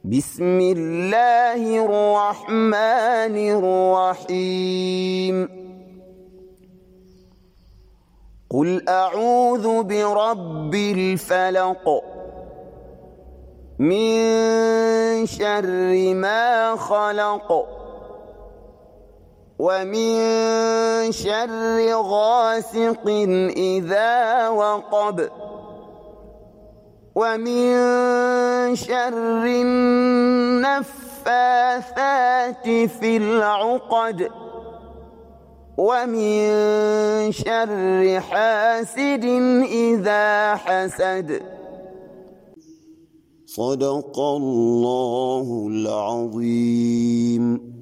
بسم الله الرحمن الرحيم قل أعوذ برب الفلق من شر ما خلق ومن شر غاسق إذا وقب ومن شر النفاثات في العقد ومن شر حاسد إذا حسد. صدق الله العظيم.